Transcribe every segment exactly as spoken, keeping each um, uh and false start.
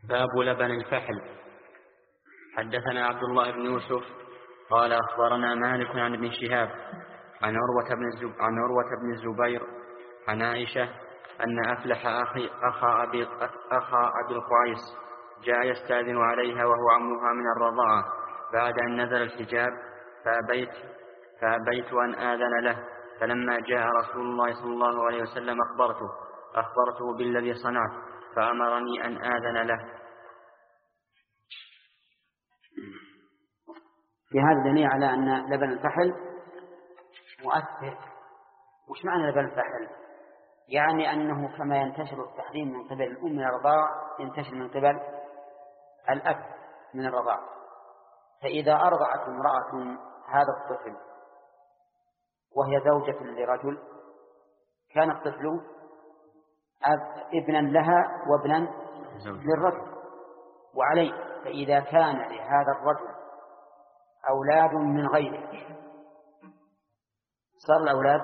باب لبن الفحل. حدثنا عبد الله بن يوسف قال أخبرنا مالك عن ابن شهاب عن عروة بن الزب... عن عروة بن الزبير عن عائشة أن أفلح أخي أخا أبي أخا أبي القعيس جاء يستأذن عليها وهو عمها من الرضاعة بعد أن نزل الحجاب فأبيت فأبيت أن آذن له، فلما جاء رسول الله صلى الله عليه وسلم أخبرته أخبرته بالذي صنعت فأمرني أن آذن له. في هذا دليل على أن لبن الفحل مؤثر. وش معنى لبن الفحل؟ يعني أنه كما ينتشر التحريم من قبل الأم من الرضاع ينتشر من قبل الأب من الرضاع. فإذا أرضعت امرأة هذا الطفل وهي زوجة لرجل كان الطفل ابنا لها وابنا للرجل وعليه. فإذا كان لهذا الرجل أولاد من غيره صار الأولاد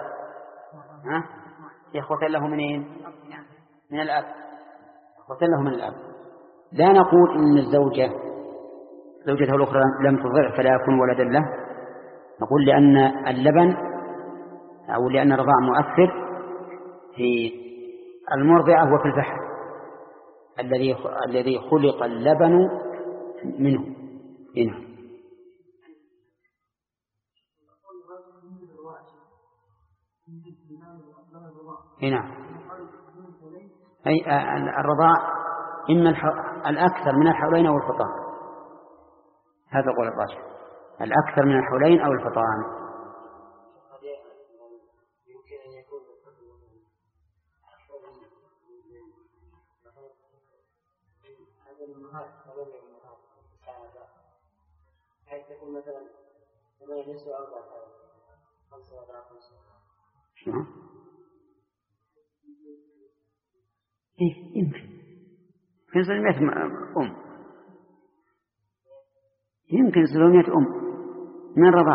إخوة له منين؟ من الأب، إخوة له من الأب. لا نقول إن الزوجة زوجته الأخرى لم تضع فلا يكون ولدا له، نقول لأن اللبن أو لأن الرضاع مؤثر في المرضعة وفي الفحل الذي الذي خلق اللبن منه. هنا هنا أي الرضاع إما الأكثر من الحولين أو الفطام، هذا قول الراجح، الأكثر من الحولين أو الفطام. شنو؟ إيه يمكن يمكن سلمية أم يمكن سلمية أم من رضاع.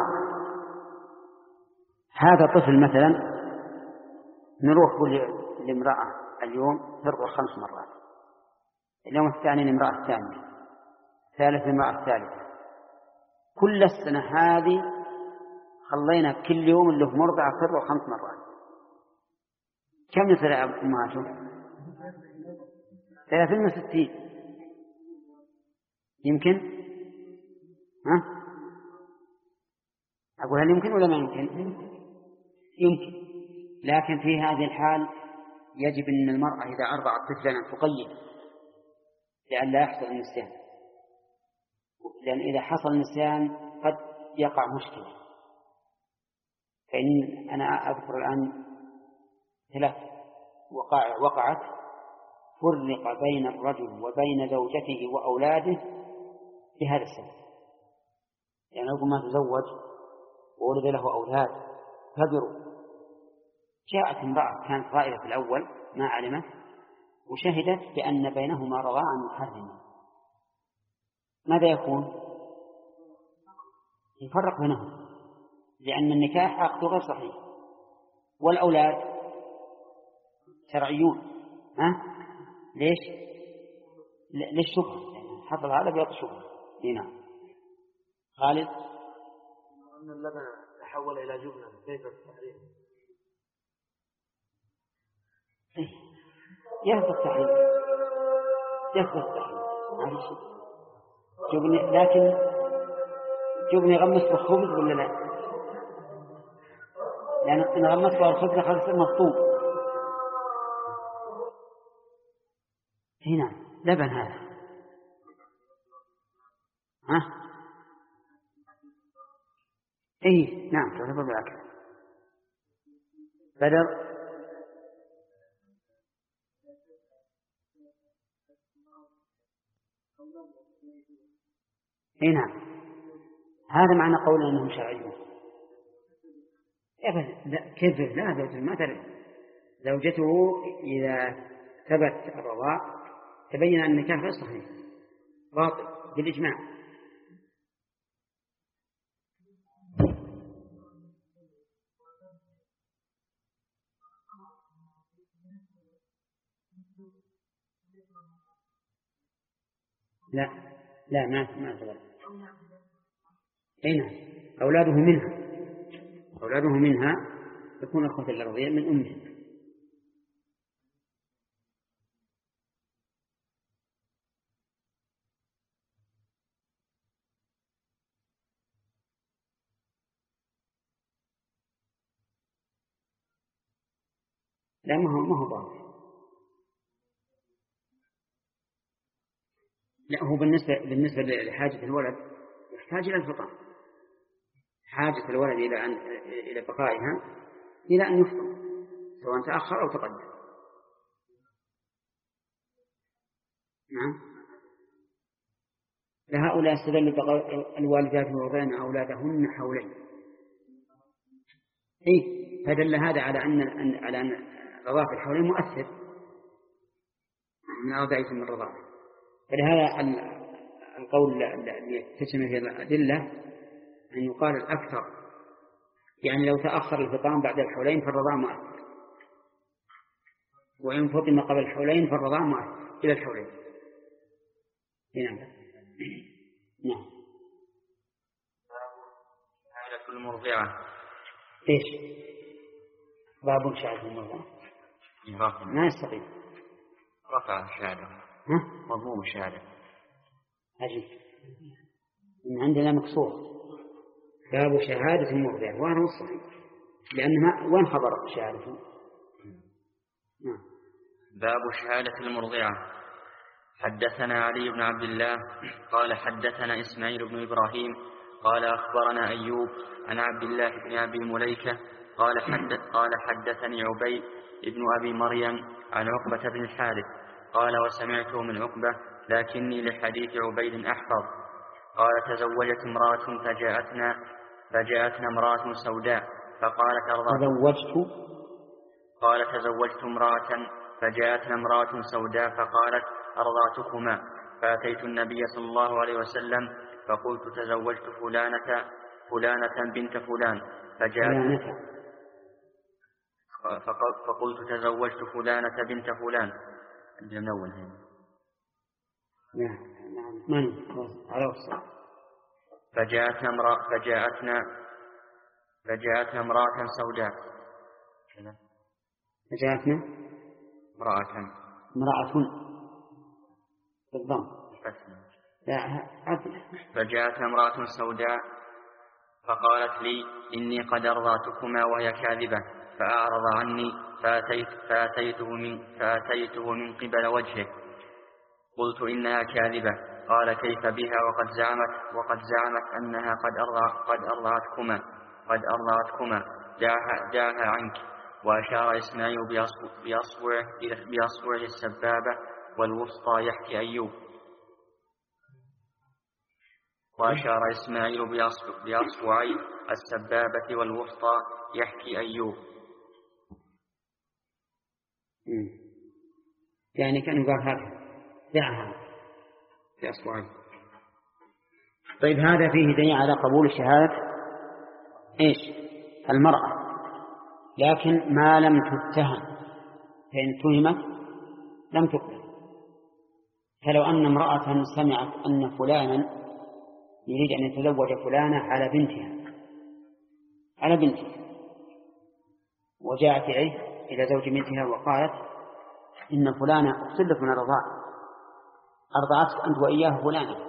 هذا طفل مثلا نروح لامرأة اليوم ترضع خمس مرات، اليوم الثاني لامرأة الثانية، ثالث لامرأة الثالثة، كل السنة هذه خلينا كل يوم اللي في مرضعة ترضع خمس مرات. كم يصير أمهاته؟ ثلاثين وستين يمكن. ها أقول هل يمكن ولا ما يمكن؟ يمكن. لكن في هذه الحال يجب أن المرأة إذا أرضعت طفلا أن تقيد لئلا يحصل النسيان، لأن إذا حصل النسيان قد يقع مشكلة. فإن أنا أذكر الآن ثلاث وقع وقعت فرق بين الرجل وبين زوجته وأولاده بهذا السبب. يعني رجل ما تزوج وولد له أولاد كبروا، جاءت امرأة كانت غائبة في الأول ما علمت وشهدت بأن بينهما رضاعا محرما، ماذا يكون؟ يفرق بينهم، لأن النكاح عقد غير صحيح والأولاد شرعيون. ها ليش؟ للشبهة، حصل هذا بيعطي شبهة. هنا خالد أن اللبن تحول إلى جبنة كيف التحريم؟ يثبت التحريم يثبت التحريم معلش جبن، لكن جبن يغمس بالخبز ولا لا؟ لأن إن غمس بالخبز خلص مفطوم. هنا لبن هذا ها اي نعم تعتبر بالأكل بدر. هنا هذا معنى قولنا انهم شرعيون. كيف لا زوجته ما ترد زوجته اذا ثبت الرضاع تبين ان النكاح غير صحيح باطل بالاجماع. لا لا ما ما تغلب. أي نعم أولاده منها أولاده منها تكون أخوة الأرضية من أمه. لا ما هو ما هو ضار. لا هو بالنسبة بالنسبة لحاجة الولد يحتاج إلى الفطام. حاجة الولد إلى أن إلى بقائها إلى أن يفطم سواء تأخر أو تقدم. نعم. لهؤلاء استدل الوالدات يرضعن أولادهن حولين. إيه فدل هذا على أن على أن رضاعة الحولين مؤثر من أربع من الرضاعة. فلهذا القول الذي يتسم في الأدلة أن يقال الأكثر، يعني لو تأخر الفطام بعد الحولين فالرضاعة مؤثر، وإن فطم قبل الحولين فالرضاعة مؤثر إلى الحولين. نعم. نعم. حالة المرضعة. إيش؟ باب شهادة المرضعة. ما يستقيم. رفع الشهادة. ها؟ مضموم الشهادة. عجيب. إن عندنا مكسور. باب شهادة المرضعة وأنا مصحي لأن ما وين خبر شهادته؟ نعم. باب شهادة المرضعة. حدثنا علي بن عبد الله قال حدثنا إسماعيل بن إبراهيم قال أخبرنا أيوب عن عبد الله بن أبي مليكة قال حدث قال حدثني عبيد ابن أبي مريم عن عقبة بن الحارث قال وسمعته من عقبة لكني لحديث عبيد أحفظ قال تزوجت امرأة فجاءتنا فجاءتنا امرأة سوداء فقالت أرضعت تزوجت قال تزوجت امرأة فجاءتنا امرأة سوداء فقالت أرضعتكما فأتيت النبي صلى الله عليه وسلم فقلت تزوجت فلانة فلانة بنت فلان فجاءت فقلت تزوجت فلانة بنت فلان من أول هنا. نعم من على وصل. فجاءتنا امرأة فجاءتنا فجاءتنا امرأة سوداء فجاءتنا امرأة امرأة بالضم لا عدل. فجاءتنا امرأة سوداء فقالت لي إني قد أرضعتكما وهي كاذبة فأعرض عني فأتيت فأتيته من فأتيته من قبل وجهه قلت إنها كاذبة قال كيف بها وقد زعمت وقد زعمت أنها قد أرضع قد أرضعتكما قد أرضعتكما دعها دعها عنك. وأشار إسماعيل بأصبعه بأصبعه السبابة والوسطى يحكي أيوب. وأشار إسماعيل بأصبعي السبابة والوسطى يحكي أيوب. يعني كان قال هذا دعها في أصبعي. طيب هذا فيه دليل على قبول شهادة إيش المرأة، لكن ما لم تتهم، فإن تهمت لم تقبل. فلو أن امرأة سمعت أن فلانا يريد أن يتزوج فلانة على بنتها على بنتها وجاءت إليه إلى زوج بنتها وقالت إن فلانة أقتلك من الرضاع أرضعتك أنت وإياه فلانة،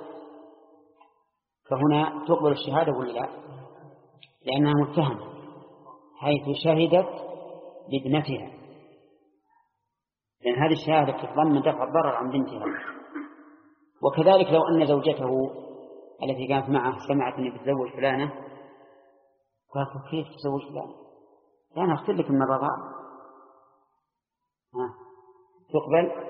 فهنا تقبل الشهادة ولا لا؟ لأنها متهمة حيث شهدت بابنتها، لأن هذه الشهادة تتضمن دفع الضرر عن بنتها. وكذلك لو أن زوجته التي كانت معه سمعت أني بتزوج فلانة قالت كيف تزوج فلانة؟ أنا أختل لك من الرضاع، تقبل؟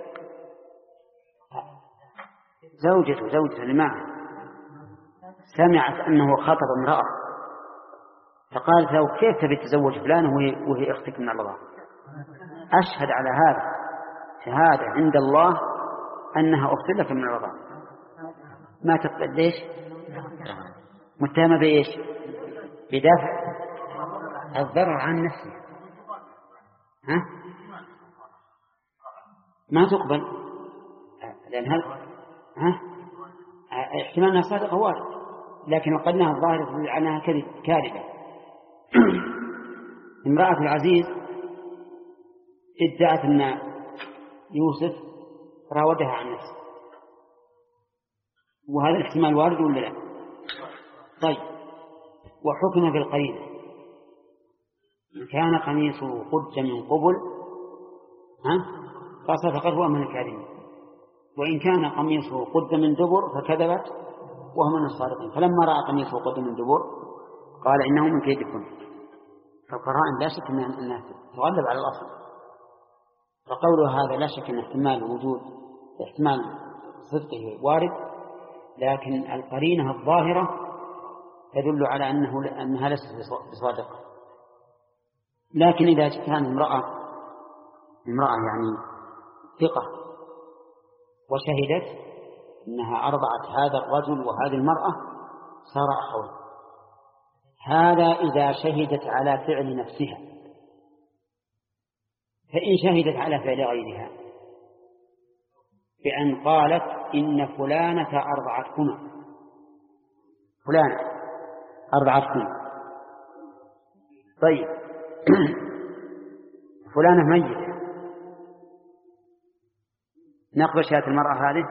زوجته زوجته اللي معه سمعت أنه خطب امرأة فقالت له كيف تبي تزوج فلانة وهي, وهي أختك من الرضاع؟ أشهد على هذا شهادة عند الله أنها أختل لك من الرضاع، ما تقبل. ليش؟ متهمة بإيش؟ بدفع الضرر عن نفسه. ها؟ ما تقبل لأن هل ها؟ احتمال أنها صادقة وارد، لكن وقدناها الظاهر تدل على أنها كاذبة. امرأة العزيز ادعت أن يوسف راودها عن نفسه، وهذا الاحتمال وارد ولا لا؟ طيب، وحكم بالقرينة، إن كان قميصه قد من قبل فصدقت وهو من الكاذبين، وإن كان قميصه قد من دبر فكذبت وهو من الصادقين. فلما رأى قميصه قد من دبر قال إنه من كيدكم. فالقرائن لا شك أنها تغلب على الأصل، فقوله هذا لا شك أن احتمال وجود احتمال صدقه وارد، لكن القرينة الظاهرة تدل على أنه أنها ليست بصادقة. لكن إذا كانت امرأة امرأة يعني ثقة وشهدت أنها أرضعت هذا الرجل وهذه المرأة صار أخوين. هذا إذا شهدت على فعل نفسها، فإن شهدت على فعل غيرها بأن قالت إن فلانة أرضعتكما، فلانة أرضعتكما، طيب فلانة ميتة، نقبل شهادة المرأة هذه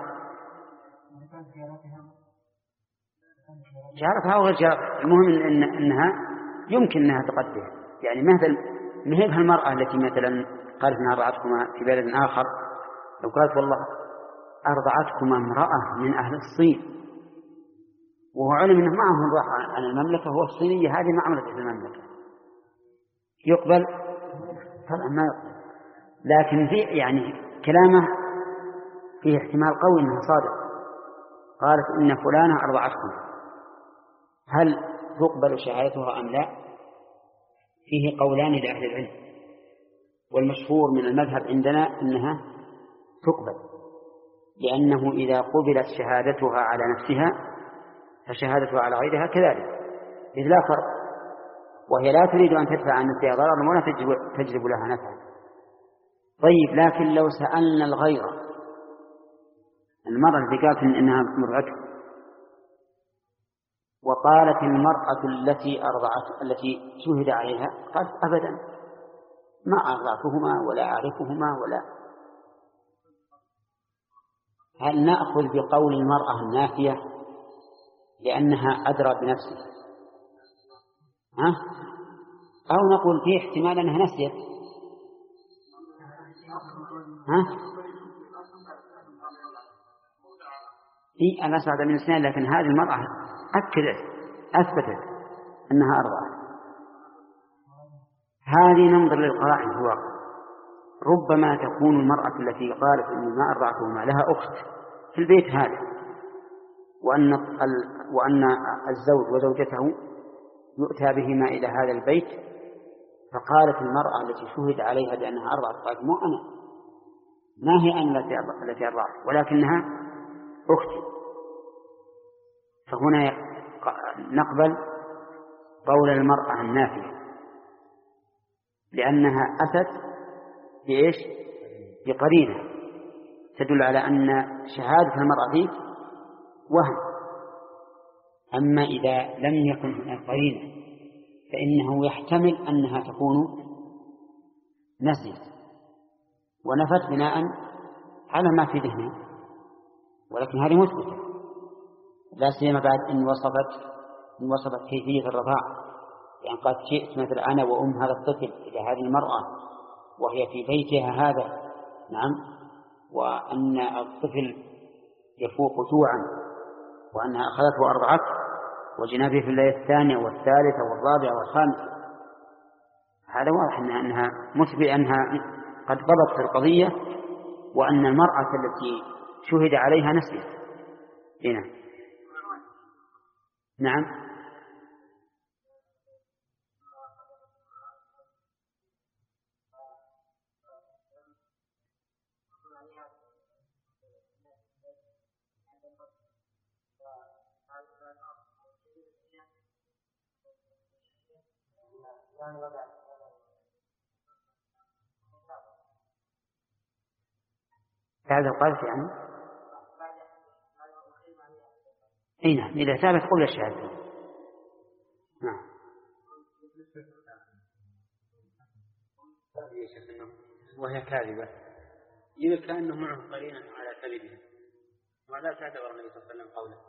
جارتها أو غير جارتها، المهم إن إنها يمكن أنها تقدم، يعني مثل مهبها المرأة التي مثلا قالت أنها أرضعتكما في بلد آخر، لو قالت والله أرضعتكما امرأة من أهل الصين وهو علم أنه معهم راح عن المملكة، هو الصينية هذه ما عملت في المملكة، يقبل؟ طبعا ما يقبل. لكن في يعني كلامه فيه احتمال قوي أنه صادق، قالت إن فلانة أرضعتكم، هل تقبل شهادتها أم لا؟ فيه قولان لأهل العلم، والمشهور من المذهب عندنا أنها تقبل، لأنه إذا قبلت شهادتها على نفسها فشهادتها على غيرها كذلك، إذ لا فرق، وهي لا تريد أن تدفع عن نفسها ضررا ولا تجلب لها نفعا. طيب، لكن لو سألنا الغير، المرأة التي قالت إنها مرضعته، وقالت المرأة التي أرضعت التي شهد عليها قالت أبدا ما أرضعتهما ولا أعرفهما ولا، هل نأخذ بقول المرأة النافية لأنها أدرى بنفسها، ها؟ أو نقول فيه احتمال أنها نسيت؟ ها؟ إيه، أنا أسعد من السنين، لكن هذه المرأة أكدت أثبتت أنها أرضعت. هذه ننظر للقرائن في الواقع، ربما تكون المرأة التي قالت إني ما أرضعتهما لها أخت في البيت هذا، وأن وأن الزوج وزوجته يؤتى بهما إلى هذا البيت، فقالت المرأة التي شهد عليها بأنها أرضعت قالت مو أنا، ما هي أنا التي أرضعت ولكنها أختي. فهنا نقبل قول المرأة النافية لأنها أتت بإيش؟ بقرينة تدل على أن شهادة المرأة فيه وهم. أما إذا لم يكن هناك قرينة فإنه يحتمل أنها تكون نسيت ونفت بناء على ما في ذهنها، ولكن هذه مثبتة، لا سيما بعد إن وصفت إن وصفت كيفية الرضاعة، يعني قد جئت مثل أنا وأم هذا الطفل إلى هذه المرأة وهي في بيتها هذا، نعم، وأن الطفل يفوق جوعا وأنها أخذته وأرضعته وجئنا به في الليلة الثانية والثالثة والرابعة والخامسة، هذا واضح أنها مثبت أنها قد ضبطت القضية، وأن المرأة التي شهد عليها نسيت. هنا نعم. هذا القذف يعني أي نعم إذا ثابت قبل الشهادة. نعم. وهي كاذبة إذا كأنه معه قرينة على كذبه ولا تعتبر النبي صلى الله عليه وسلم قوله.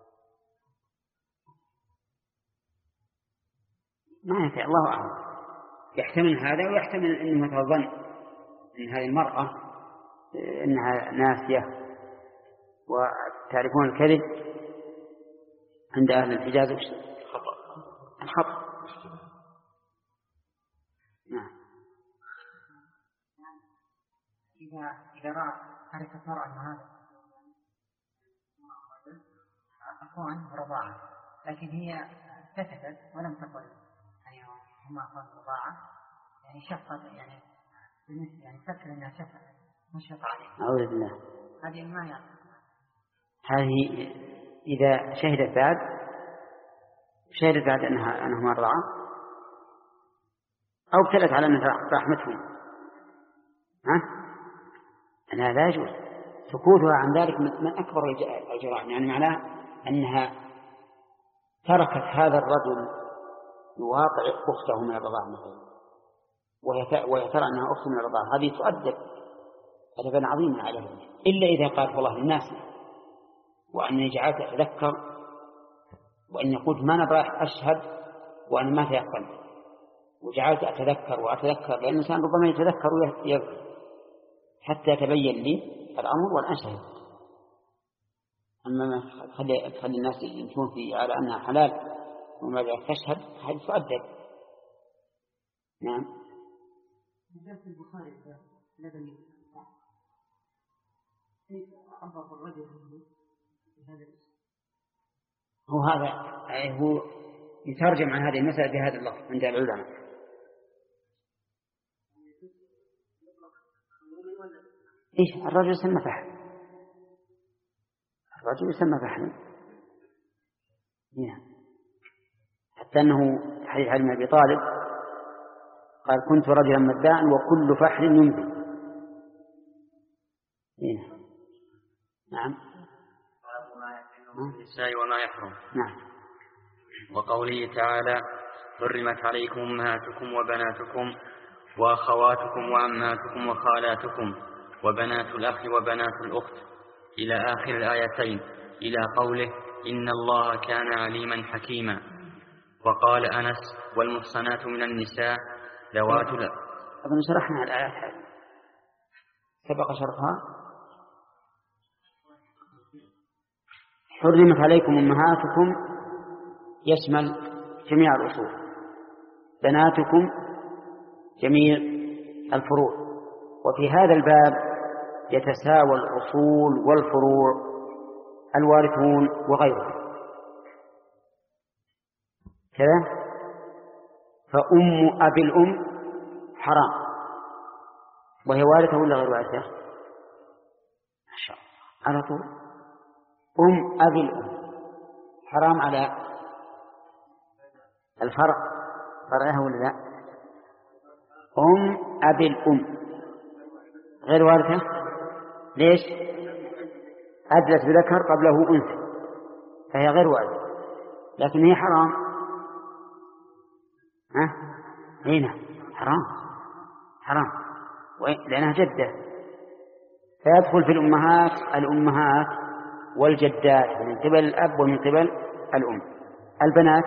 ما ينفع الله أعلم، يحتمل هذا ويحتمل أنه مثل ظن أن هذه المرأة أنها ناسية. وتعرفون الكذب عند أهل الحجاز الخطأ الخطأ. نعم. إذا إذا رأى عرفت مرأة أن هذا أخوان رضاعة لكن هي كتبت ولم تقل يعني هما أخوان رضاعة يعني شفقت يعني يعني فكر أنها شفقت مشفق عليه. أعوذ بالله. هذه ما يعني هذه إذا شهدت بعد شهدت بعد أنها أنهما رضاعة أو ابتلت على أن رحمتهم ها أنها لا يجوز سكوتها عن ذلك من أكبر الجرائم. يعني معناه أنها تركت هذا الرجل يواقع أخته من الرضاعة مثلا وهي ترى أنها أخت من الرضاعة، هذه تؤدب أدبا عظيما عليها إلا إذا قالت والله للناس وأني جعلت أتذكر وأني قلت ما نبغى أشهد وأنا ما تيقنت وجعلت أتذكر وأتذكر، لأن الإنسان ربما يتذكر ويذكر حتى تبين لي الأمر والآن شهدت. أما ما تخلي تخلي الناس يمشون في على أنها حلال وما تشهد هذا تؤدب. نعم. في البخاري الذي عبر الرجل هذا هو هذا هو يترجم عن هذه المسألة بهذا اللفظ عند العلماء. إيش الرجل يسمى فحل، الرجل يسمى فحل. حتى أنه حديث علي بن أبي طالب قال كنت رجلا مداء وكل فحل ينزل. نعم. النساء وما يحرم. نعم. وقوله تعالى حرمت عليكم أمهاتكم وبناتكم وأخواتكم وعماتكم وخالاتكم وبنات الأخ وبنات الأخت إلى آخر الآيتين إلى قوله إن الله كان عليما حكيما. وقال أنس والمحصنات من النساء ذوات لا أظن شرحنا الآيات هذه سبق شرحها. حرمت عليكم أمهاتكم يشمل جميع الأصول، بناتكم جميع الفروع، وفي هذا الباب يتساوى الأصول والفروع الوارثون وغيرهم كذا. فأم أبي الأم حرام وهي وارثة ولا غير وارثة؟ ما شاء الله على طول. أم أبي الأم حرام على الفرع فرعها ولا لا؟ أم أبي الأم غير وارثة. ليش؟ أدلت بذكر قبله أنثى فهي غير وارثة، لكن هي حرام. ها؟ هنا حرام حرام لأنها جدة. فيدخل في الأمهات الأمهات والجدات من قبل الأب ومن قبل الأم. البنات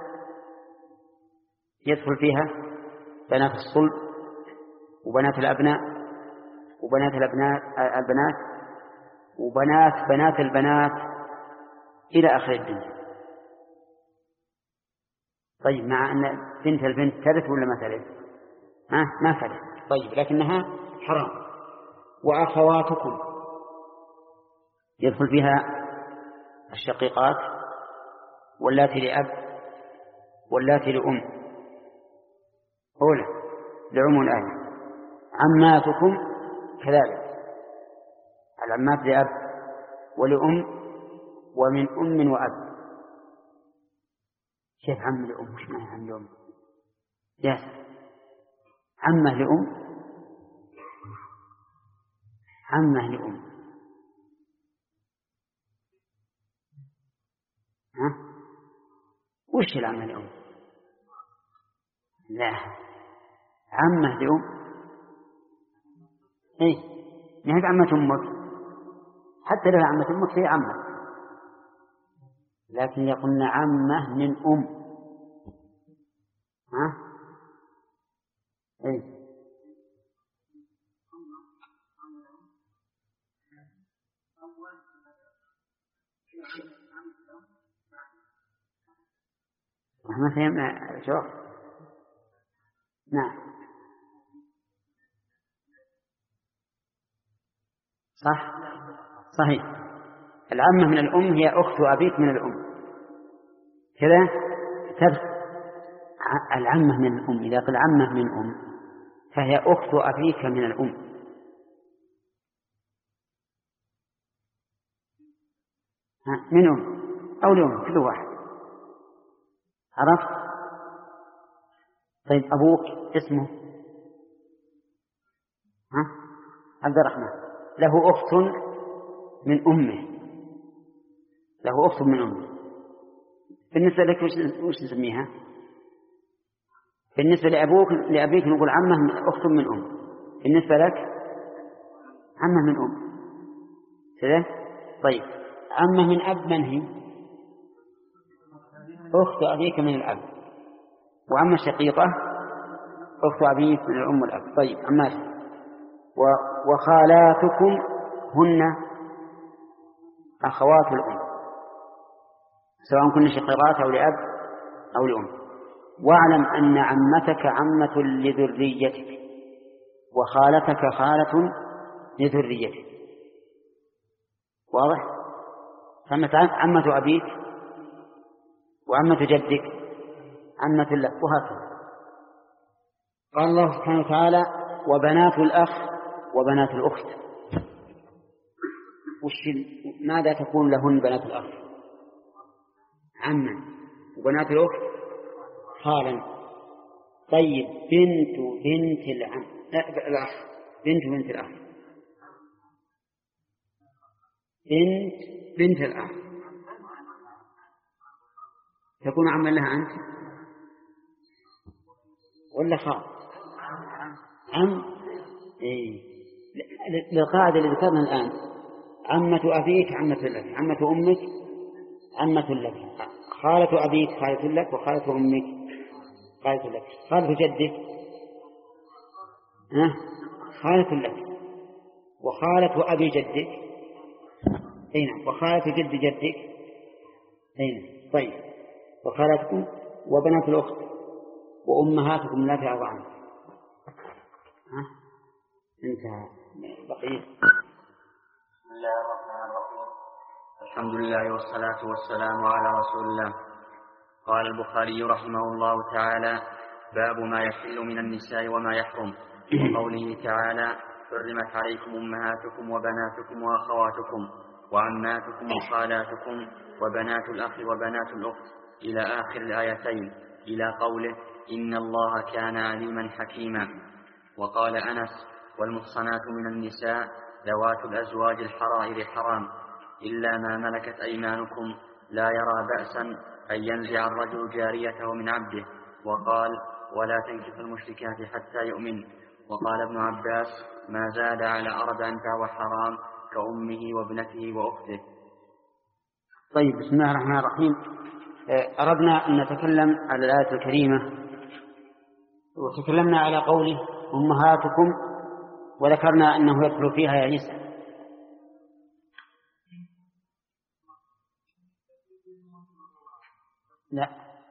يدخل فيها بنات الصلب وبنات الأبناء وبنات الأبناء البنات وبنات بنات البنات إلى آخر الدنيا. طيب مع أن بنت البنت ترث ولا ما ترث؟ ها ما ترث. طيب لكنها حرام. وأخواتكم يدخل فيها الشقيقات واللاتي لأب واللاتي لأم أولى لعم الآية. عماتكم كذلك العمات لأب ولأم ومن أم وأب. كيف عم لأم؟ وش معنى عم لأم؟ ياسر عمه لأم عمه لأم. وش العمة لأم؟ لا، عمة لأم إيه؟ نهد عمة أمك، حتى لو عمة أمك هي عمة، لكن يقولن عمة من أم. ها؟ إيه؟ ما فهمنا شو؟ نعم صح صحيح. العمة من الأم هي أخت أبيك من الأم كذا تدخل. العمة من الأم إذا قل عمة من أم فهي أخت أبيك من الأم. من أم أو لأم كل واحد. عرفت؟ طيب أبوك اسمه ها؟ عبد الرحمن، له أخت من أمه، له أخت من أمه. بالنسبة لك وش نسميها؟ بالنسبة لأبوك لأبيك نقول عمه أخت من أم، بالنسبة لك عمه من أم كذا. طيب عمه من أب من هي؟ أخت أبيك من الأب. وعمه شقيقة أخت أبيك من الأم والأب. طيب عماشي. وخالاتكم هن أخوات الأم سواء كن شقيقات أو لأب أو لأم. واعلم أن عمتك عمة لذريتك وخالتك خالة لذريتك. واضح؟ عمة أبيك وعمة جدك عمة لك وهكذا. قال الله سبحانه وتعالى وبنات الأخ وبنات الأخت. ماذا تكون لهن بنات الأخ؟ عما. وبنات الأخت خالا. طيب بنت بنت العم الأخ بنت بنت الأخ بنت بنت الأخ تكون عما لها أنت ولا خال؟ عم. إيه. للقاعدة اللي ذكرنا الآن عمة أبيك عمة لك، عمة أمك عمة لك، خالة أبيك خالة لك، وخالة أمك خالة لك، خالة جدك ها خالة لك، وخالة أبي جدك أين، وخالة جد جدك أين. طيب وخالتكم وبنات الأخت وأمهاتكم التي أرضعنكم. ها انتهى. بقية. بسم الله الرحمن الرحيم. الحمد لله والصلاة والسلام على رسول الله. قال البخاري رحمه الله تعالى باب ما يحل من النساء وما يحرم، وقوله تعالى حرمت عليكم أمهاتكم وبناتكم وأخواتكم وعماتكم وخالاتكم وبنات الأخ وبنات الأخت إلى آخر الآيتين إلى قوله إن الله كان عليما حكيما. وقال أنس والمحصنات من النساء ذوات الأزواج الحرائر حرام إلا ما ملكت أيمانكم لا يرى بأسا أن ينزع الرجل جاريته من عبده. وقال ولا تنكح المشركات حتى يؤمن. وقال ابن عباس ما زاد على أربع فهو حرام كأمه وابنته وأخته. طيب بسم الله الرحمن الرحيم. أردنا أن نتكلم على الآية الكريمة وتكلمنا على قوله أمهاتكم وذكرنا أنه يدخل فيها يا عيسى. لا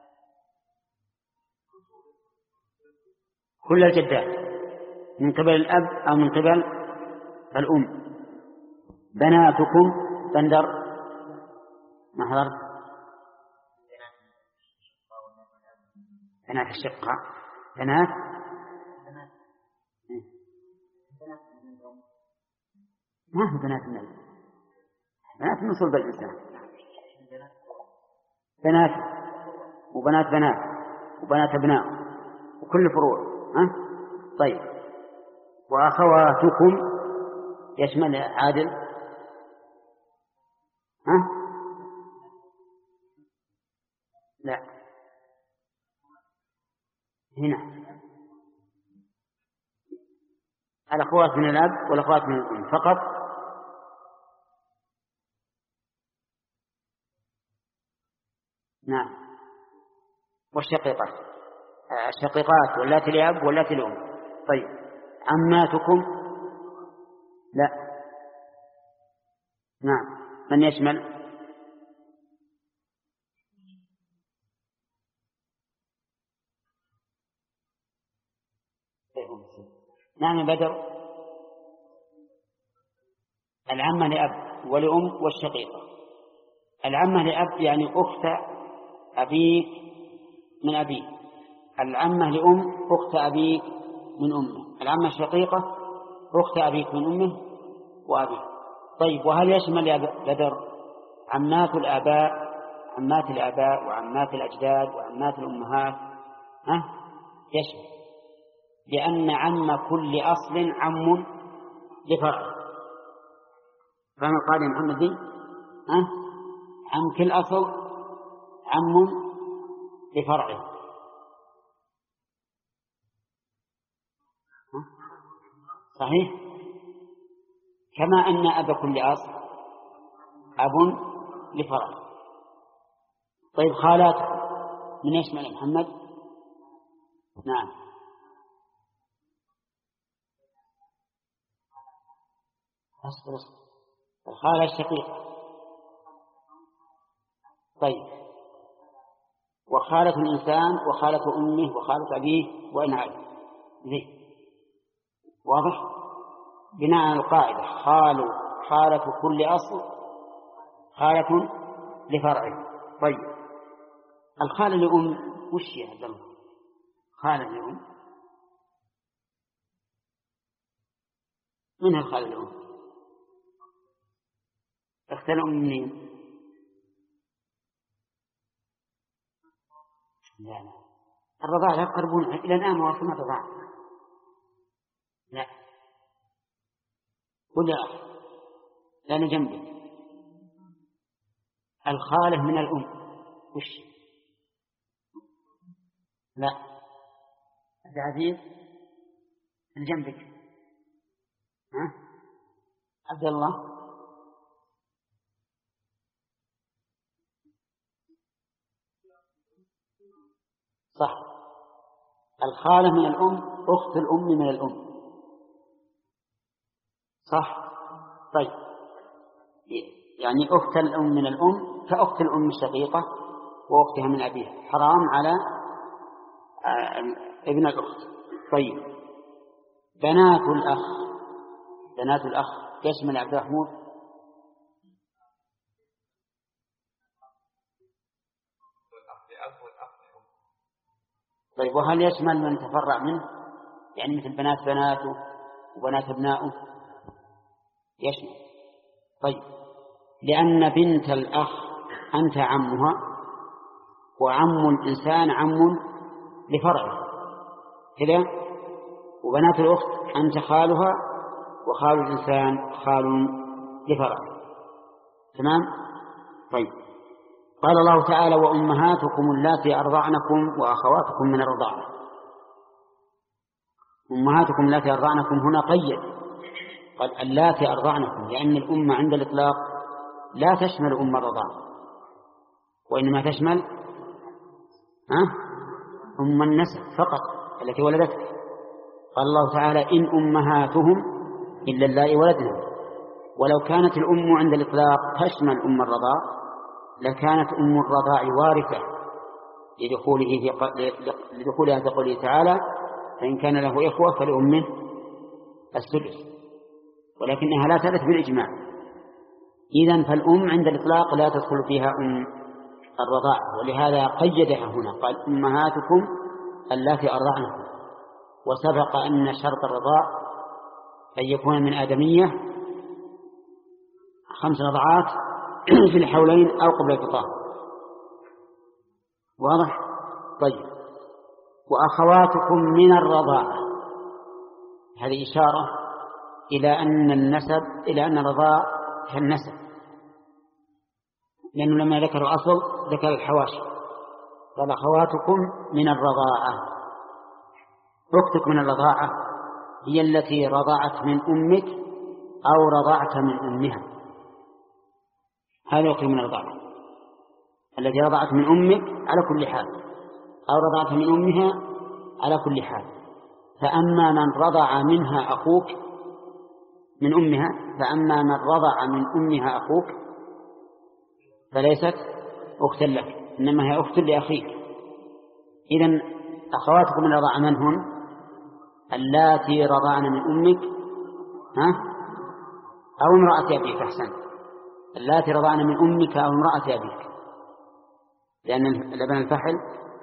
كل الجدات من قبل الأب أو من قبل الأم. بناتكم بندر ما حضرت بنات الشقة بنات ما هو بنات النبي بنات من صلب الإنسان بنات وبنات بنات وبنات أبناء وكل فروع. ها؟ طيب وأخواتكم يشمل عادل ها؟ لا هنا الأخوات من الأب والأخوات من الأم فقط. نعم. والشقيقات الشقيقات واللاتي لأب واللاتي لأم. طيب عماتكم لا. نعم. من يشمل؟ نعم بدر. العمة لأب ولأم والشقيقة. العمة لأب يعني أخت أبيك من أبيك. العمة لأم أخت أبيك من أمه. العمة الشقيقة أخت أبيك من أمه وأبيك. طيب وهل يشمل يا بدر عمات الآباء عمات الآباء وعمات الأجداد وعمات الأمهات؟ ها يشمل، لأن عم كل أصل عم لفرع. فهم القاعدة محمد دي؟ ها عم كل أصل عم لفرعه. صحيح؟ كما أن أب كل أصل أب لفرعه. طيب خالات من يشمل محمد؟ نعم. أصبر أصبر. الخالة الشقيقة. طيب وخالة الإنسان وخالة أمه وخالة أبيه وإن عاد زين واضح. بناء على القاعدة خال خالة كل أصل خالة لفرعه. طيب الخالة لأم وش يا عبد الله؟ خالة لأم منها الخالة لأم اختلوا منين؟ لا لا الرضاعة لا يقربون إلى الآن واصلنا الرضاعة. لا ولا لا نجنبه. الخالة من الأم وش؟ لا عبد العزيز الجنبك. ها عبد الله صح. الخالة من الأم أخت الأم من الأم صح. طيب يعني أخت الأم من الأم كأخت الأم الشقيقة وأختها من أبيها حرام على ابن الأخت. طيب بنات الأخ بنات الأخ يشمل عبد الرحمن؟ طيب وهل يشمل من تفرع منه يعني مثل بنات بناته وبنات ابنائه؟ يشمل. طيب لأن بنت الأخ أنت عمها وعم الإنسان عم لفرعه كذا، وبنات الأخت أنت خالها وخال الإنسان خال لفرعه. تمام. طيب قال الله تعالى وأمهاتكم اللاتي أرضعنكم وأخواتكم من الرضاعة. أمهاتكم اللاتي أرضعنكم هنا قيد قال اللاتي أرضعنكم لأن الأمة عند الإطلاق لا تشمل أم الرضاعة وإنما تشمل ها أم النسب فقط التي ولدتك. قال الله تعالى إن أمهاتهم إلا اللائي ولدنا. ولو كانت الأم عند الإطلاق تشمل أم الرضاعة لكانت أم الرضاع وارثة لدخوله في لدخولها في قوله تعالى فإن كان له إخوة فلأمه السدس، ولكنها لا ترث بالإجماع. إذن فالأم عند الإطلاق لا تدخل فيها أم الرضاعة، ولهذا قيدها هنا قال أمهاتكم اللاتي أرضعنكم. وسبق أن شرط الرضاع أن يكون من آدمية خمس رضعات في الحولين أو قبل الفطام. واضح. طيب وأخواتكم من الرضاعة هذه إشارة إلى أن النسب إلى أن الرضاعة كالنسب، لأنه لما ذكر الأصل ذكر الحواشي قال أخواتكم من الرضاعة أختك من الرضاعة هي التي رضعت من أمك أو رضعت من أمها، هذه أختك من الرضاعة التي رضعت من أمك على كل حال أو رضعت من أمها على كل حال. فأما من رضع منها أخوك من أمها فأما من رضع من أمها أخوك فليست أختا لك، إنما هي أخت لأخيك. إذن أخواتكم من رضع من هن؟ اللاتي رضعن من أمك ها؟ أو امرأة أبيك. أحسن، اللاتي رضعن من أمك أو امرأة أبيك، لأن لبن الفحل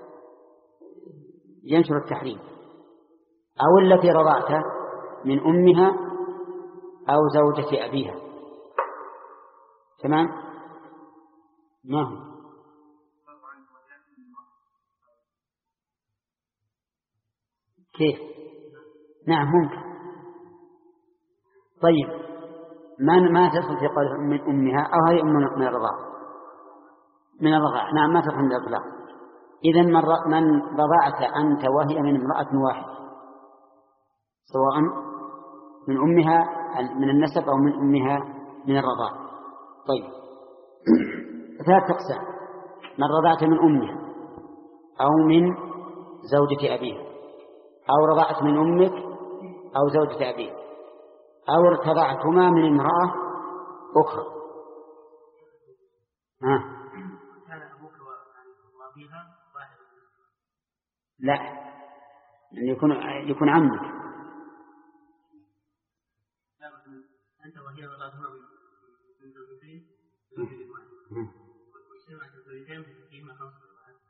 ينشر التحريم. أو التي رضعت من أمها أو زوجة أبيها. تمام؟ ما هو؟ كيف؟ نعم ممكن. طيب من ما تدخل في قوله من أمها أو هي أم من الرضاعة من الرضاعة. نعم ما تدخل من الإطلاق. إذن من رضعت أنت وهي من امرأة واحدة سواء من أمها من النسب أو من أمها من الرضاعة. طيب ثلاث أقسام: من رضعت من أمها أو من زوجة أبيها أو رضعت من أمك أو زوجة أبيك أو ارتضعتما من امرأة أخرى. ها؟ لا، يكون يكون عمك. أنت وهي رضعتما من زوجتين واجتمعت الزوجتين فيهما خمس رضعات.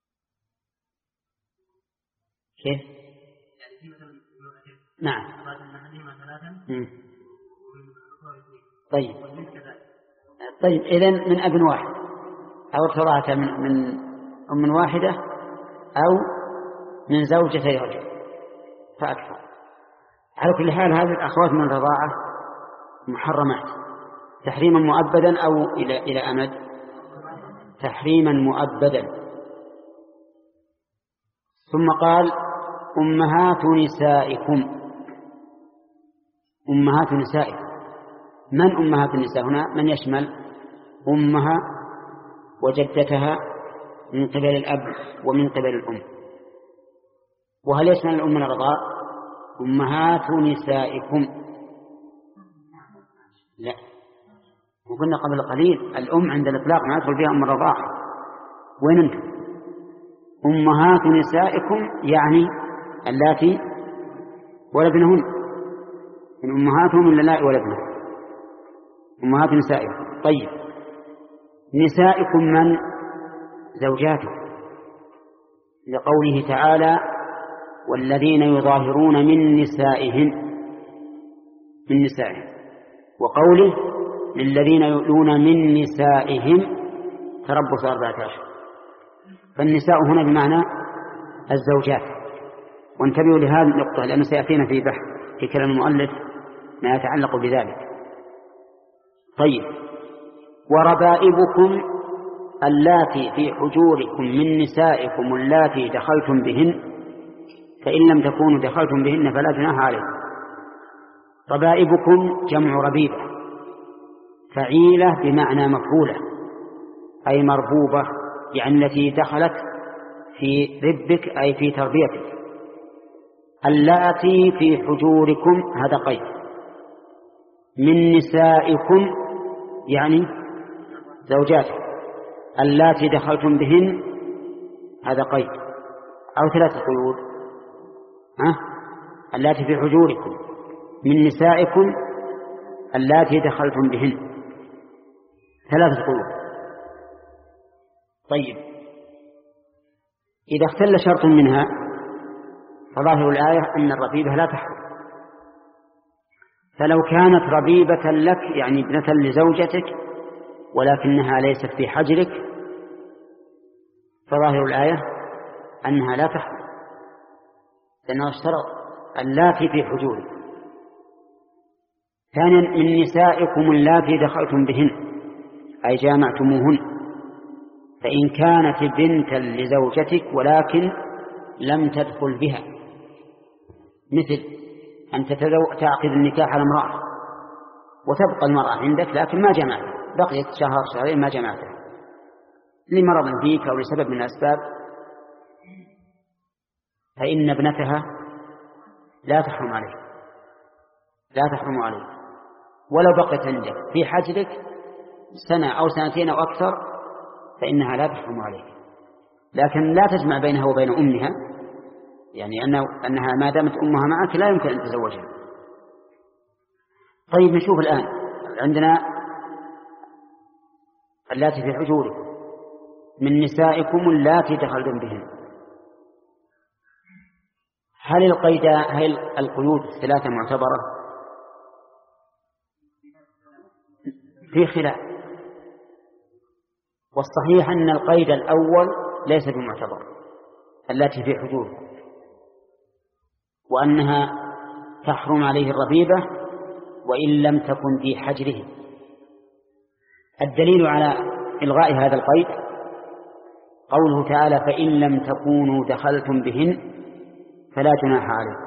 كيف؟ يعني في مثلا نعم. رضعت من أحدهما ثلاثا ومن الأخرى اثنين. طيب طيب إذن من أب واحد أو ارتضعت من من أم واحدة أو من زوجتي رجل فأكثر. على كل حال هذه الأخوات من الرضاعة محرمات تحريما مؤبدا أو إلى إلى أمد؟ تحريما مؤبدا. ثم قال أمهات نسائكم. أمهات نسائكم، من أمهات النساء هنا؟ من يشمل أمها وجدتها من قبل الأب ومن قبل الأم. وهل يشمل الأم من الرضاع؟ أمهات نسائكم لا، وقلنا قبل قليل الأم عند الإطلاق ما يدخل فيها أم الرضاعة. وين أنتم؟ أمهات نسائكم يعني اللاتي ولدنهن، من أمهاتهم من اللاتي ولدنهن أمهات نسائكم. طيب نسائكم من؟ زوجاتكم، لقوله تعالى والذين يظاهرون من نسائهم من نسائهم، وقوله للذين يؤلون من نسائهم تربص أربعة أشهر. فالنساء هنا بمعنى الزوجات. وانتبهوا لهذه النقطة لأنه سيأتينا في بحث في كلام المؤلف ما يتعلق بذلك. طيب وربائبكم اللاتي في حجوركم من نسائكم اللاتي دخلتم بهن فإن لم تكونوا دخلتم بهن فلا جناح عليكم. ربائبكم جمع ربيبة، فعيلة بمعنى مفعولة أي مربوبة، يعني التي دخلت في ربك أي في تربيتك. اللاتي في حجوركم هذا قيد. من نسائكم يعني زوجاتكم. اللاتي دخلتم بهن هذا قيد أو ثلاثة قيود. ها؟ اللاتي في حجوركم من نسائكم اللاتي دخلتم بهن ثلاثة قيود. طيب إذا اختل شرط منها فظاهر الآية أن الربيبة لا تحرم. فلو كانت ربيبة لك يعني ابنة لزوجتك ولكنها ليست في حجرك فظاهر الآية أنها لا تحرم، لأنه اشترط اللاتي في حجورك. ثانيا من نسائكم اللاتي دخلتم بهن أي جامعتموهن، فإن كانت بنتا لزوجتك ولكن لم تدخل بها مثل أن تعقد النكاح على امرأة وتبقى المرأة عندك لكن ما جمعتها، بقيت شهر شهرين ما جمعتها لمرض فيك أو لسبب من الأسباب، فإن ابنتها لا تحرم عليك، لا تحرم عليك ولو بقيت عندك في حجرك سنة أو سنتين أو أكثر فإنها لا تحرم عليك، لكن لا تجمع بينها وبين أمها، يعني أنه أنها ما دامت أمها معك لا يمكن أن تزوجها. طيب نشوف الآن عندنا اللاتي في حجوركم من نسائكم اللاتي دخلتم بهن، هل القيد هل القيود الثلاثة معتبرة؟ في خلاف، والصحيح أن القيد الأول ليس بمعتبر التي في حجوركم، وأنها تحرم عليه الربيبة وإن لم تكن في حجره. الدليل على إلغاء هذا القيد قوله تعالى فإن لم تكونوا دخلتم بهن فلا جناح عليكم،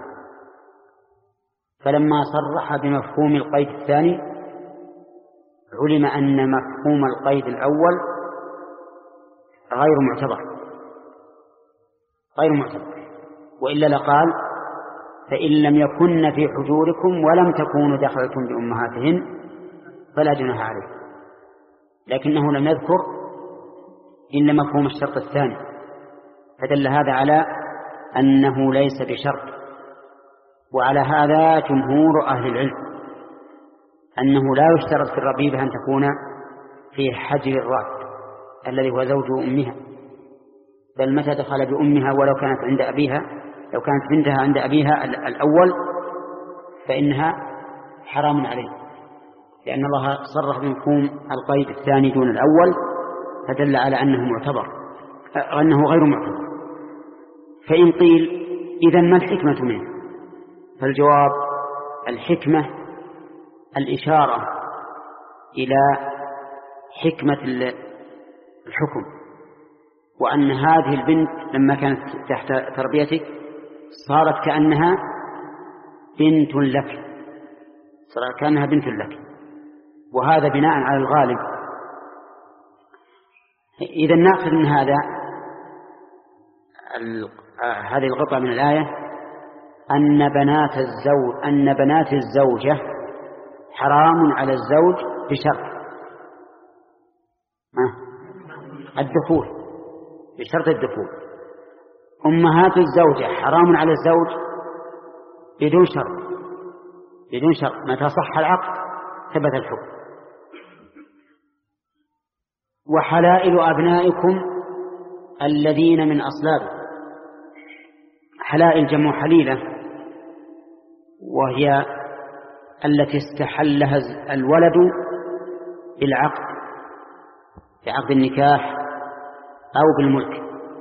فلما صرح بمفهوم القيد الثاني علم أن مفهوم القيد الأول غير معتبر غير معتبر وإلا لقال فإن لم يكن في حجوركم ولم تكونوا دخلتم بأمهاتهن فلا جناح عليكم، لكنه لم يذكر إلا مفهوم الشرط الثاني، فدل هذا على أنه ليس بشرط. وعلى هذا جمهور أهل العلم أنه لا يشترط في الربيبة أن تكون في حجر الرأس الذي هو زوج أمها، بل متى دخل بأمها ولو كانت عند أبيها، لو كانت بنتها عند أبيها الأول فإنها حرام عليه، لأن الله صرح بمفهوم القيد الثاني دون الأول، فدل على أنه معتبر أنه غير معتبر. فإن قيل إذن ما الحكمة منه؟ فالجواب الحكمة الإشارة إلى حكمة الحكم، وأن هذه البنت لما كانت تحت تربيتك صارت كأنها بنت لك، صارت كأنها بنت لك، وهذا بناء على الغالب. إذا نأخذ من هذا هذه القطعة من الآية أن بنات الزوج أن بنات الزوجة حرام على الزوج بشرط الدخول، بشرط الدخول. أمهات الزوجة حرام على الزوج بدون شرط، بدون شرط، متى صح العقد ثبت الحكم. وحلائل أبنائكم الذين من أصلابكم، حلائل جمع حليلة، وهي التي استحلها الولد بالعقد، بعقد النكاح أو بالملك،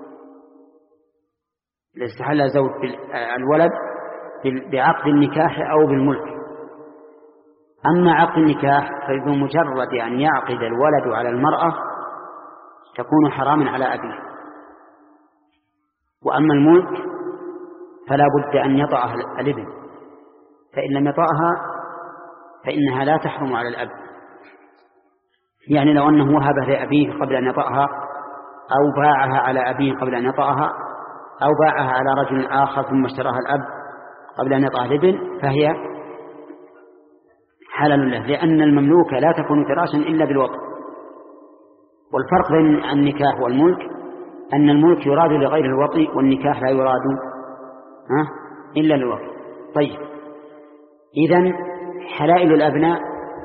التي استحلها زوج الولد بعقد النكاح أو بالملك. أما عقد النكاح فبمجرد أن يعقد الولد على المرأة تكون حراما على أبيه، وأما الملك فلا بد أن يطأها الابن، فإن لم يطأها فإنها لا تحرم على الأب. يعني لو أنه وهبها لأبيه قبل أن يطأها، أو باعها على أبيه قبل أن يطأها، أو باعها على رجل آخر ثم اشتراها الأب قبل أن يطأها الابن، فهي حلال له، لأن المملوك لا تكون فراشا إلا بالوطء. والفرق بين النكاح والملك أن الملك يراد لغير الوطء، والنكاح لا يراد ها إلا للوطء. طيب، إذن حلائل الأبناء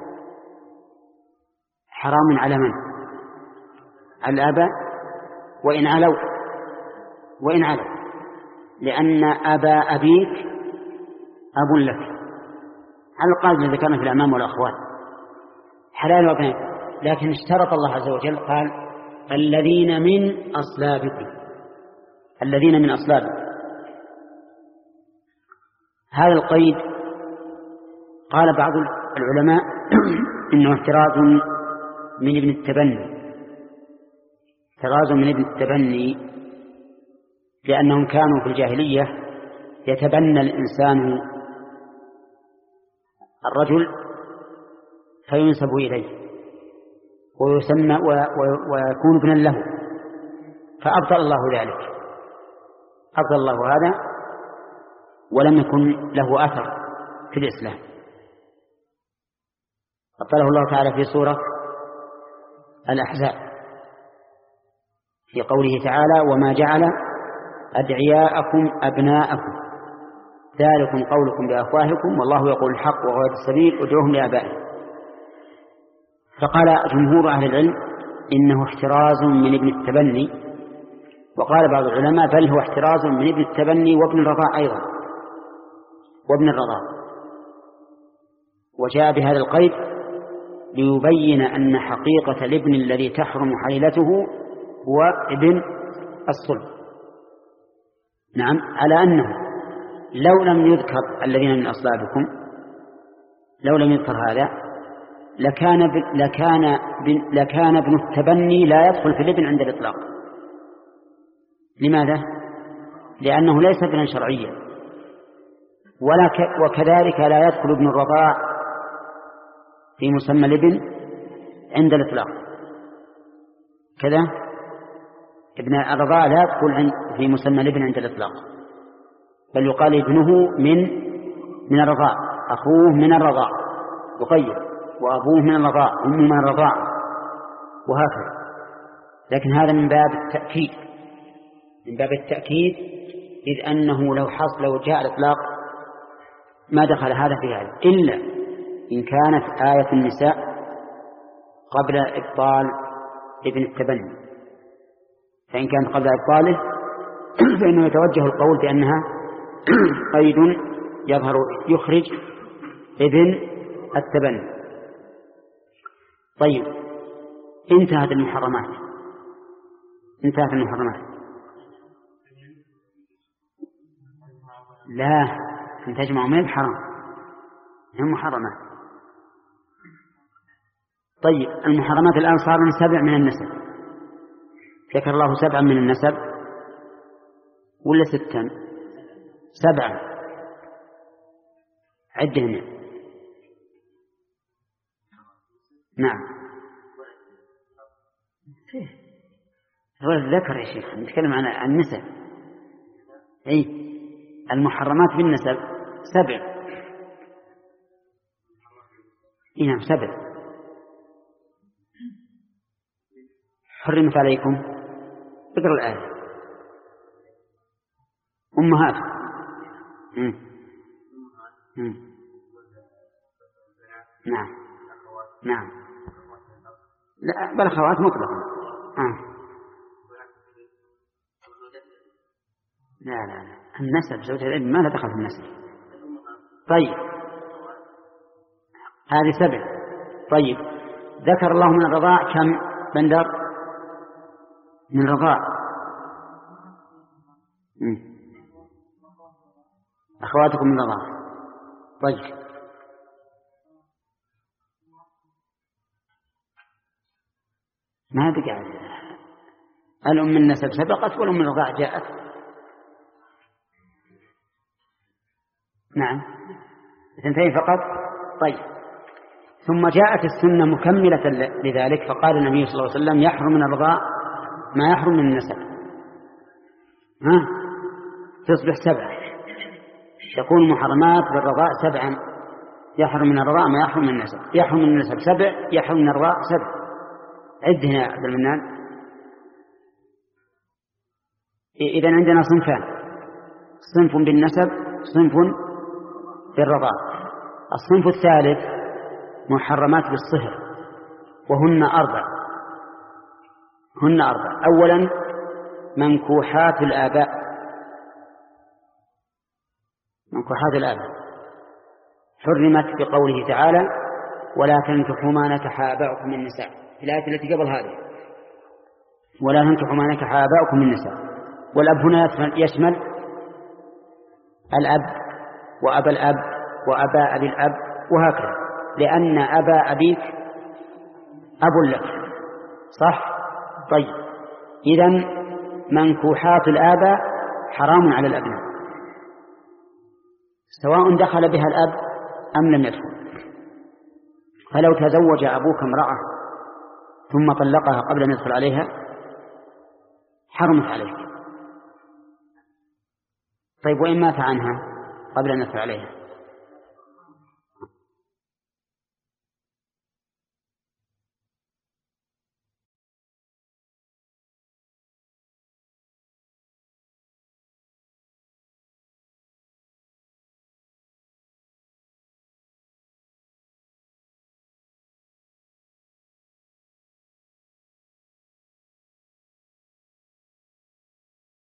حرام على من؟ على الآباء وإن علوا وإن علوا لأن أبا أبيك أب لك، على القاعدة التي ذكرنا في الأعمام والأخوات حلال وأبناء. لكن اشترط الله عز وجل قال الذين من أصلابكم، الذين من أصلابكم. هذا القيد قال بعض العلماء إنه احتراز من ابن التبني، احتراز من ابن التبني، لأنهم كانوا في الجاهلية يتبنى الإنسان الرجل فينسب إليه ويسمى ويكون ابنا له، فأبطل الله ذلك، أبطل الله هذا ولم يكن له أثر في الإسلام. أبطله الله تعالى في سورة الأحزاب في قوله تعالى: وما جعل أدعياءكم أبناءكم ذلكم قولكم بأفواهكم والله يقول الحق وهو السبيل ادعوهم لآبائهم. فقال جمهور أهل العلم إنه احتراز من ابن التبني، وقال بعض العلماء بل هو احتراز من ابن التبني وابن الرضاع أيضا وابن الرضاع. وجاء بهذا القيد ليبين أن حقيقة الابن الذي تحرم حليلته هو ابن الصلب. نعم، على أنه لو لم يذكر الذين من أصلابكم، لو لم يذكر هذا لكان لكان لكان ابن التبني لا يدخل في الابن عند الإطلاق. لماذا؟ لأنه ليس ابنا شرعيا، وكذلك لا يدخل ابن الرضاع في مسمى الابن عند الإطلاق. كذا ابن الرضاع لا يدخل في مسمى الابن عند الإطلاق، بل يقال ابنه من من الرضاع، أخوه من الرضاع يقيد، وأبوه من الرضاع، أمه من الرضاع، وهكذا. لكن هذا من باب التأكيد، من باب التأكيد إذ أنه لو حصل لو جاء الإطلاق ما دخل هذا في هذا، إلا إن كانت آية النساء قبل إبطال ابن التبني، فإن كانت قبل إبطاله فإنه يتوجه القول بأنها قيد يظهر يخرج ابن التبني. طيب، انتهت المحرمات، انتهت المحرمات. لا، أن تجمع من حرام، هم محرمات. طيب، المحرمات الآن صار سبع من النسب، ذكر الله سبعا من النسب ولا ستا؟ سبعا، عدهم. نعم، هو الذكر يا شيخ، نتكلم عن النسب. أي المحرمات بالنسب سبع. إيه نعم، سبع. حرمت عليكم، اقرأ الآية. أمهات. مم. مم. نعم نعم، لا بل أخوات مطلقا. آه. لا لا لا، النسب زوجة الابن ما لا دخل في النسب. طيب، هذه سبع. طيب، ذكر الله من الرضاع كم بندر من الرضاع؟ مم. أخواتكم من الرضاع. طيب، ما بقى الأم من النسب سبقت والأم من الرضاع جاءت. نعم، اثنتين فقط. طيب، ثم جاءت السنة مكملة لذلك، فقال النبي صلى الله عليه وسلم: يحرم من الرضاع ما يحرم من النسب. ها، تصبح سبعة، تكون محرمات بالرضاع سبعا. يحرم من الرضاع ما يحرم من النسب، يحرم من النسب سبع، يحرم من الرضاع سبع. عدنا يا عبد المنان. إذن عندنا صنفان: صنف بالنسب، صنف بالرضاع. الصنف الثالث محرمات بالصهر، وهن أربع. هن أربع. أولا، منكوحات الآباء. منكوحات الآباء حرمت بقوله تعالى: ولا تنكحوا ما نكح آباؤكم من النساء، في الآية التي قبل هذه: ولا تنكحوا ما نكح آباؤكم من النساء. والأب هنا يشمل الأب وأبا الأب وأبا أبي الأب وهكذا، لأن أبا أبيك أب لك، صح؟ طيب، إذن منكوحات الآباء حرام على الأبناء، سواء دخل بها الأب أم لم يدخل. فلو تزوج أبوك امرأة ثم طلقها قبل أن يدخل عليها حرمت عليك. طيب وإن مات عنها قبل أن يدخل عليها؟